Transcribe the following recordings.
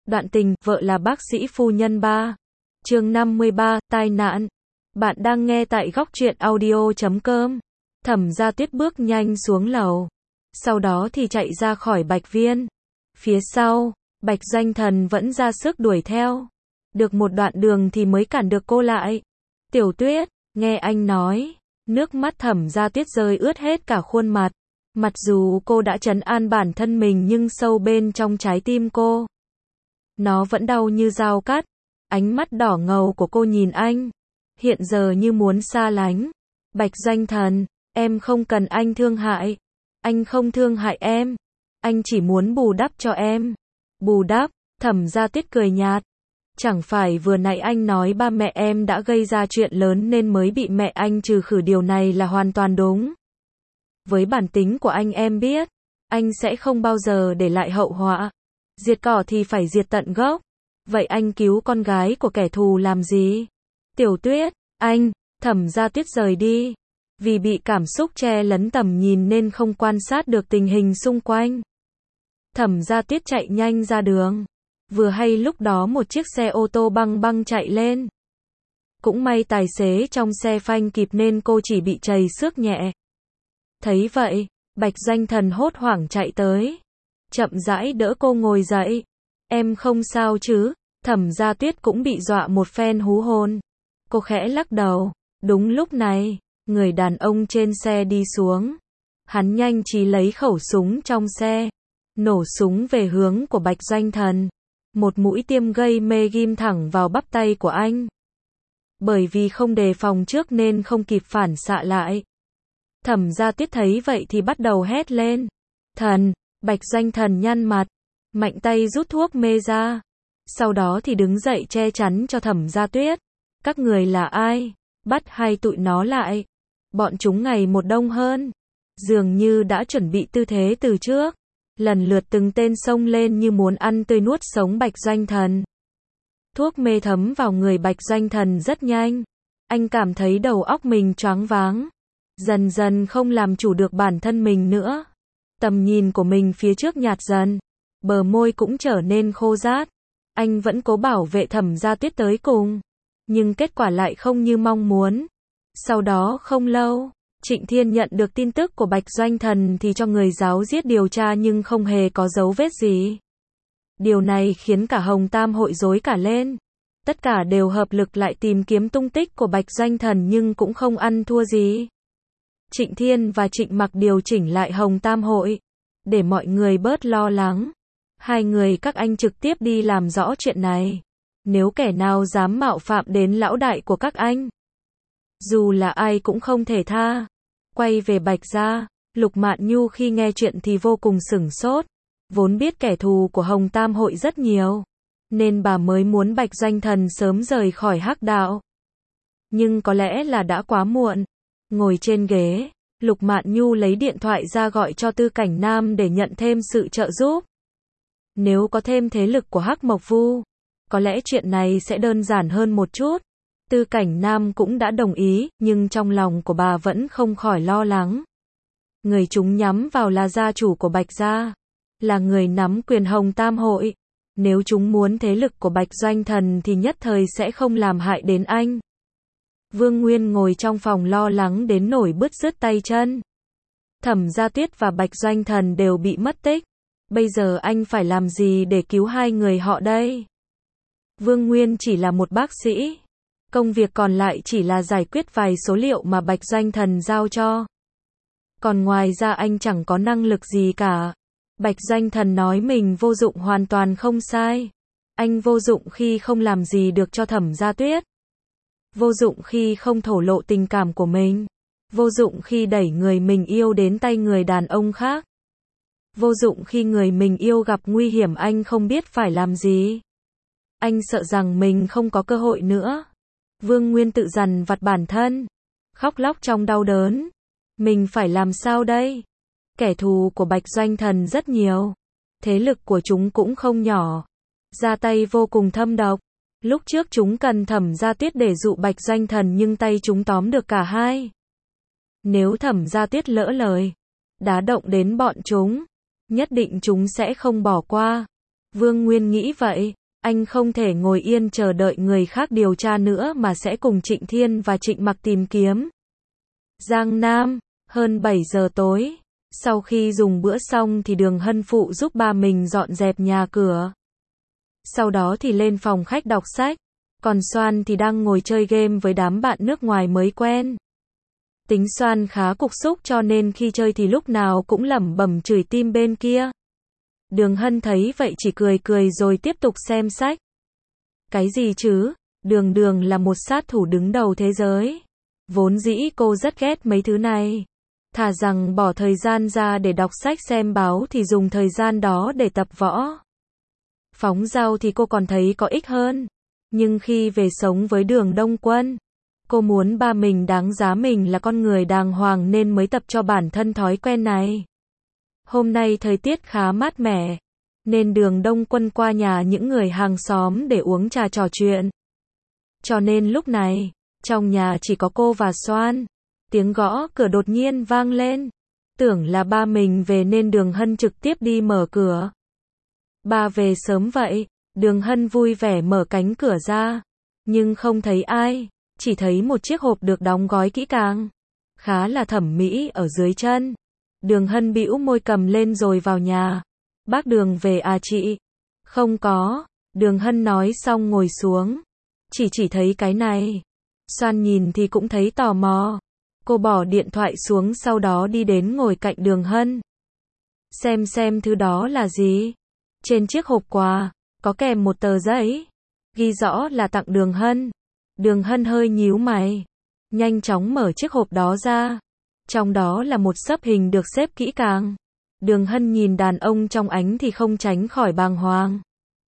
Đoạn tình, vợ là bác sĩ phu nhân 3. Chương 53, tai nạn. Bạn đang nghe tại góc truyện audio.com. Thẩm Gia Tuyết bước nhanh xuống lầu. Sau đó thì chạy ra khỏi Bạch Viên. Phía sau, Bạch Doanh Thần vẫn ra sức đuổi theo. Được một đoạn đường thì mới cản được cô lại. Tiểu Tuyết, nghe anh nói. Nước mắt Thẩm Gia Tuyết rơi ướt hết cả khuôn mặt. Mặc dù cô đã trấn an bản thân mình nhưng sâu bên trong trái tim cô, nó vẫn đau như dao cắt. Ánh mắt đỏ ngầu của cô nhìn anh, hiện giờ như muốn xa lánh. Bạch Doanh Thần, em không cần anh thương hại. Anh không thương hại em. Anh chỉ muốn bù đắp cho em. Bù đắp, Thẩm Gia Tuyết cười nhạt. Chẳng phải vừa nãy anh nói ba mẹ em đã gây ra chuyện lớn nên mới bị mẹ anh trừ khử, điều này là hoàn toàn đúng. Với bản tính của anh em biết, anh sẽ không bao giờ để lại hậu họa. Diệt cỏ thì phải diệt tận gốc. Vậy anh cứu con gái của kẻ thù làm gì? Tiểu Tuyết, anh, Thẩm Gia Tuyết rời đi. Vì bị cảm xúc che lấn tầm nhìn nên không quan sát được tình hình xung quanh. Thẩm Gia Tuyết chạy nhanh ra đường. Vừa hay lúc đó một chiếc xe ô tô băng băng chạy lên. Cũng may tài xế trong xe phanh kịp nên cô chỉ bị trầy xước nhẹ. Thấy vậy, Bạch Doanh Thần hốt hoảng chạy tới. Chậm rãi đỡ cô ngồi dậy. Em không sao chứ? Thẩm Gia Tuyết cũng bị dọa một phen hú hồn. Cô khẽ lắc đầu. Đúng lúc này, người đàn ông trên xe đi xuống. Hắn nhanh trí lấy khẩu súng trong xe, nổ súng về hướng của Bạch Doanh Thần. Một mũi tiêm gây mê ghim thẳng vào bắp tay của anh. Bởi vì không đề phòng trước nên không kịp phản xạ lại. Thẩm Gia Tuyết thấy vậy thì bắt đầu hét lên. Thần! Bạch Doanh Thần nhăn mặt, mạnh tay rút thuốc mê ra. Sau đó thì đứng dậy che chắn cho Thẩm Gia Tuyết. Các người là ai? Bắt hai tụi nó lại. Bọn chúng ngày một đông hơn. Dường như đã chuẩn bị tư thế từ trước. Lần lượt từng tên xông lên như muốn ăn tươi nuốt sống Bạch Doanh Thần. Thuốc mê thấm vào người Bạch Doanh Thần rất nhanh. Anh cảm thấy đầu óc mình choáng váng. Dần dần không làm chủ được bản thân mình nữa. Tầm nhìn của mình phía trước nhạt dần. Bờ môi cũng trở nên khô rát. Anh vẫn cố bảo vệ Thẩm Gia Tuyết tới cùng. Nhưng kết quả lại không như mong muốn. Sau đó không lâu, Trịnh Thiên nhận được tin tức của Bạch Doanh Thần thì cho người giáo giết điều tra nhưng không hề có dấu vết gì. Điều này khiến cả Hồng Tam hội rối cả lên. Tất cả đều hợp lực lại tìm kiếm tung tích của Bạch Doanh Thần nhưng cũng không ăn thua gì. Trịnh Thiên và Trịnh Mặc điều chỉnh lại Hồng Tam hội, để mọi người bớt lo lắng. Hai người các anh trực tiếp đi làm rõ chuyện này. Nếu kẻ nào dám mạo phạm đến lão đại của các anh, dù là ai cũng không thể tha. Quay về Bạch gia, Lục Mạn Nhu khi nghe chuyện thì vô cùng sửng sốt. Vốn biết kẻ thù của Hồng Tam hội rất nhiều, nên bà mới muốn Bạch Doanh Thần sớm rời khỏi hắc đạo. Nhưng có lẽ là đã quá muộn. Ngồi trên ghế, Lục Mạn Nhu lấy điện thoại ra gọi cho Tư Cảnh Nam để nhận thêm sự trợ giúp. Nếu có thêm thế lực của Hắc Mộc Vu, có lẽ chuyện này sẽ đơn giản hơn một chút. Tư Cảnh Nam cũng đã đồng ý, nhưng trong lòng của bà vẫn không khỏi lo lắng. Người chúng nhắm vào là gia chủ của Bạch gia, là người nắm quyền Hồng Tam hội. Nếu chúng muốn thế lực của Bạch Doanh Thần thì nhất thời sẽ không làm hại đến anh. Vương Nguyên ngồi trong phòng lo lắng đến nổi bứt rứt tay chân. Thẩm Gia Tuyết và Bạch Doanh Thần đều bị mất tích. Bây giờ anh phải làm gì để cứu hai người họ đây? Vương Nguyên chỉ là một bác sĩ. Công việc còn lại chỉ là giải quyết vài số liệu mà Bạch Doanh Thần giao cho. Còn ngoài ra anh chẳng có năng lực gì cả. Bạch Doanh Thần nói mình vô dụng hoàn toàn không sai. Anh vô dụng khi không làm gì được cho Thẩm Gia Tuyết. Vô dụng khi không thổ lộ tình cảm của mình. Vô dụng khi đẩy người mình yêu đến tay người đàn ông khác. Vô dụng khi người mình yêu gặp nguy hiểm, anh không biết phải làm gì. Anh sợ rằng mình không có cơ hội nữa. Vương Nguyên tự dằn vặt bản thân, khóc lóc trong đau đớn. Mình phải làm sao đây? Kẻ thù của Bạch Doanh Thần rất nhiều. Thế lực của chúng cũng không nhỏ. Ra tay vô cùng thâm độc. Lúc trước chúng cần Thẩm Gia Tuyết để dụ Bạch Doanh Thần nhưng tay chúng tóm được cả hai. Nếu Thẩm Gia Tuyết lỡ lời, đá động đến bọn chúng, nhất định chúng sẽ không bỏ qua. Vương Nguyên nghĩ vậy. Anh không thể ngồi yên chờ đợi người khác điều tra nữa mà sẽ cùng Trịnh Thiên và Trịnh Mặc tìm kiếm. Giang Nam, hơn 7 giờ tối. Sau khi dùng bữa xong thì Đường Hân phụ giúp ba mình dọn dẹp nhà cửa. Sau đó thì lên phòng khách đọc sách. Còn Soan thì đang ngồi chơi game với đám bạn nước ngoài mới quen. Tính Soan khá cục xúc cho nên khi chơi thì lúc nào cũng lẩm bẩm chửi team bên kia. Đường Hân thấy vậy chỉ cười cười rồi tiếp tục xem sách. Cái gì chứ? Đường là một sát thủ đứng đầu thế giới. Vốn dĩ cô rất ghét mấy thứ này. Thà rằng bỏ thời gian ra để đọc sách xem báo thì dùng thời gian đó để tập võ. Phóng dao thì cô còn thấy có ích hơn. Nhưng khi về sống với Đường Đông Quân, cô muốn ba mình đáng giá mình là con người đàng hoàng nên mới tập cho bản thân thói quen này. Hôm nay thời tiết khá mát mẻ, nên Đường Đông Quân qua nhà những người hàng xóm để uống trà trò chuyện. Cho nên lúc này, trong nhà chỉ có cô và Soan. Tiếng gõ cửa đột nhiên vang lên. Tưởng là ba mình về nên Đường Hân trực tiếp đi mở cửa. Ba về sớm vậy. Đường Hân vui vẻ mở cánh cửa ra. Nhưng không thấy ai. Chỉ thấy một chiếc hộp được đóng gói kỹ càng. Khá là thẩm mỹ ở dưới chân. Đường Hân bĩu môi cầm lên rồi vào nhà. Bác Đường về à chị? Không có. Đường Hân nói xong ngồi xuống. Chỉ thấy cái này. Soan nhìn thì cũng thấy tò mò. Cô bỏ điện thoại xuống sau đó đi đến ngồi cạnh Đường Hân. Xem thứ đó là gì? Trên chiếc hộp quà, có kèm một tờ giấy. Ghi rõ là tặng Đường Hân. Đường Hân hơi nhíu mày. Nhanh chóng mở chiếc hộp đó ra. Trong đó là một xấp hình được xếp kỹ càng. Đường Hân nhìn đàn ông trong ánh thì không tránh khỏi bàng hoàng.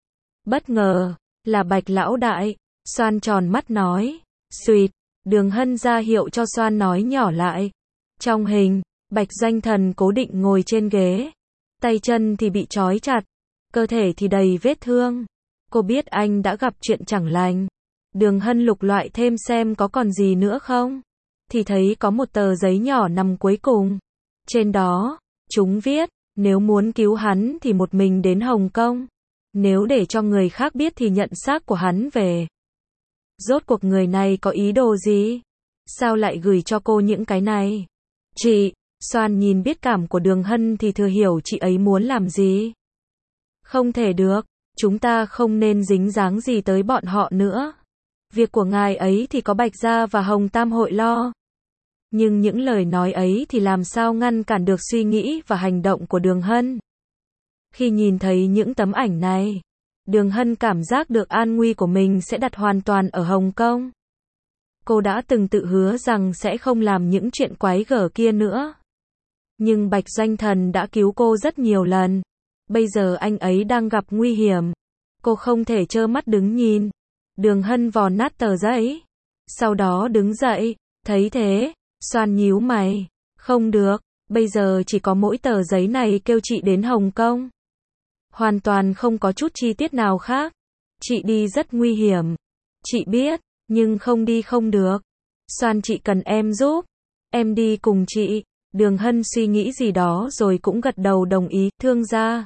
Bất ngờ, là Bạch lão đại. Soan tròn mắt nói. Xuyệt. Đường Hân ra hiệu cho Soan nói nhỏ lại. Trong hình, Bạch Doanh Thần cố định ngồi trên ghế. Tay chân thì bị trói chặt. Cơ thể thì đầy vết thương. Cô biết anh đã gặp chuyện chẳng lành. Đường Hân lục loại thêm xem có còn gì nữa không. Thì thấy có một tờ giấy nhỏ nằm cuối cùng. Trên đó, chúng viết, nếu muốn cứu hắn thì một mình đến Hồng Kông. Nếu để cho người khác biết thì nhận xác của hắn về. Rốt cuộc người này có ý đồ gì? Sao lại gửi cho cô những cái này? Chị, Soan nhìn biết cảm của Đường Hân thì thừa hiểu chị ấy muốn làm gì. Không thể được, chúng ta không nên dính dáng gì tới bọn họ nữa. Việc của ngài ấy thì có Bạch Gia và Hồng Tam hội lo. Nhưng những lời nói ấy thì làm sao ngăn cản được suy nghĩ và hành động của Đường Hân. Khi nhìn thấy những tấm ảnh này, Đường Hân cảm giác được an nguy của mình sẽ đặt hoàn toàn ở Hồng Kông. Cô đã từng tự hứa rằng sẽ không làm những chuyện quái gở kia nữa. Nhưng Bạch Doanh Thần đã cứu cô rất nhiều lần. Bây giờ anh ấy đang gặp nguy hiểm. Cô không thể trơ mắt đứng nhìn. Đường Hân vò nát tờ giấy. Sau đó đứng dậy. Thấy thế, Soan nhíu mày. Không được, bây giờ chỉ có mỗi tờ giấy này kêu chị đến Hồng Kông. Hoàn toàn không có chút chi tiết nào khác. Chị đi rất nguy hiểm. Chị biết, nhưng không đi không được. Soan chị cần em giúp. Em đi cùng chị. Đường Hân suy nghĩ gì đó rồi cũng gật đầu đồng ý. Thương gia.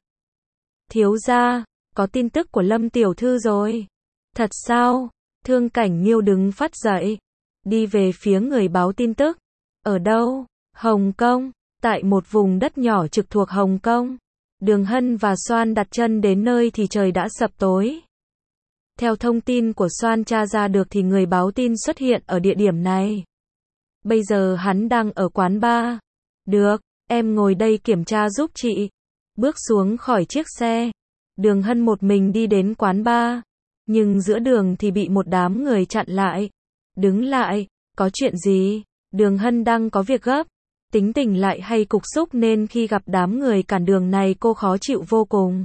Thiếu gia, có tin tức của Lâm tiểu thư rồi. Thật sao? Thương Cảnh Nghiêu đứng phát dậy. Đi về phía người báo tin tức. Ở đâu? Hồng Kông. Tại một vùng đất nhỏ trực thuộc Hồng Kông. Đường Hân và Soan đặt chân đến nơi thì trời đã sập tối. Theo thông tin của Soan tra ra được thì người báo tin xuất hiện ở địa điểm này. Bây giờ hắn đang ở quán bar. Được, em ngồi đây kiểm tra giúp chị. Bước xuống khỏi chiếc xe. Đường Hân một mình đi đến quán bar. Nhưng giữa đường thì bị một đám người chặn lại. Đứng lại, có chuyện gì? Đường Hân đang có việc gấp. Tính tình lại hay cục xúc nên khi gặp đám người cản đường này cô khó chịu vô cùng.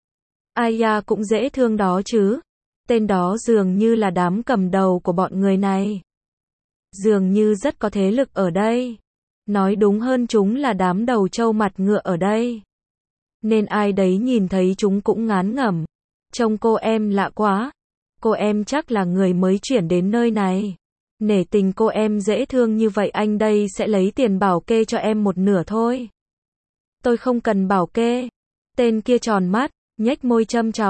Ai da cũng dễ thương đó chứ. Tên đó dường như là đám cầm đầu của bọn người này. Dường như rất có thế lực ở đây. Nói đúng hơn chúng là đám đầu trâu mặt ngựa ở đây. Nên ai đấy nhìn thấy chúng cũng ngán ngẩm. Trông cô em lạ quá. Cô em chắc là người mới chuyển đến nơi này. Nể tình cô em dễ thương như vậy anh đây sẽ lấy tiền bảo kê cho em một nửa thôi. Tôi không cần bảo kê. Tên kia tròn mắt, nhếch môi châm chọc.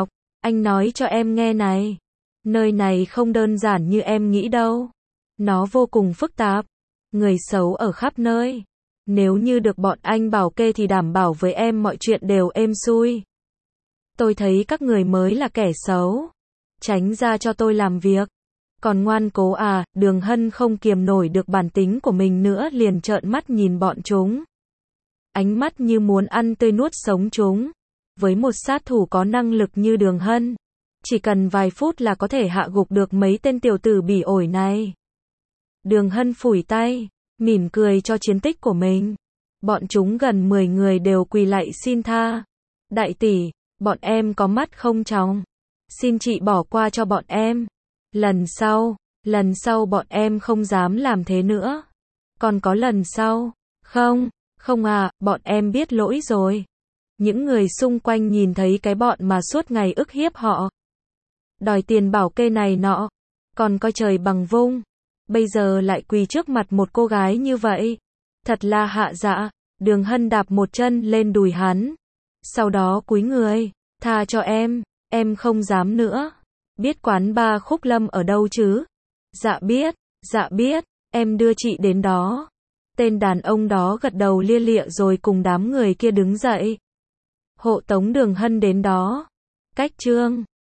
Anh nói cho em nghe này. Nơi này không đơn giản như em nghĩ đâu. Nó vô cùng phức tạp. Người xấu ở khắp nơi. Nếu như được bọn anh bảo kê thì đảm bảo với em mọi chuyện đều êm xuôi. Tôi thấy các người mới là kẻ xấu. Tránh ra cho tôi làm việc. Còn ngoan cố à, Đường Hân không kiềm nổi được bản tính của mình nữa liền trợn mắt nhìn bọn chúng. Ánh mắt như muốn ăn tươi nuốt sống chúng. Với một sát thủ có năng lực như Đường Hân, chỉ cần vài phút là có thể hạ gục được mấy tên tiểu tử bỉ ổi này. Đường Hân phủi tay, mỉm cười cho chiến tích của mình. Bọn chúng gần 10 người đều quỳ lạy xin tha. Đại tỷ, bọn em có mắt không tròng. Xin chị bỏ qua cho bọn em. Lần sau bọn em không dám làm thế nữa. Còn có lần sau? Không à, bọn em biết lỗi rồi. Những người xung quanh nhìn thấy cái bọn mà suốt ngày ức hiếp họ. Đòi tiền bảo kê này nọ. Còn coi trời bằng vung. Bây giờ lại quỳ trước mặt một cô gái như vậy. Thật là hạ dạ. Đường Hân đạp một chân lên đùi hắn. Sau đó cúi người. Tha cho em không dám nữa. Biết quán bar Khúc Lâm ở đâu chứ? Dạ biết, em đưa chị đến đó. Tên đàn ông đó gật đầu lia lịa rồi cùng đám người kia đứng dậy. Hộ tống Đường Hân đến đó. Cách chương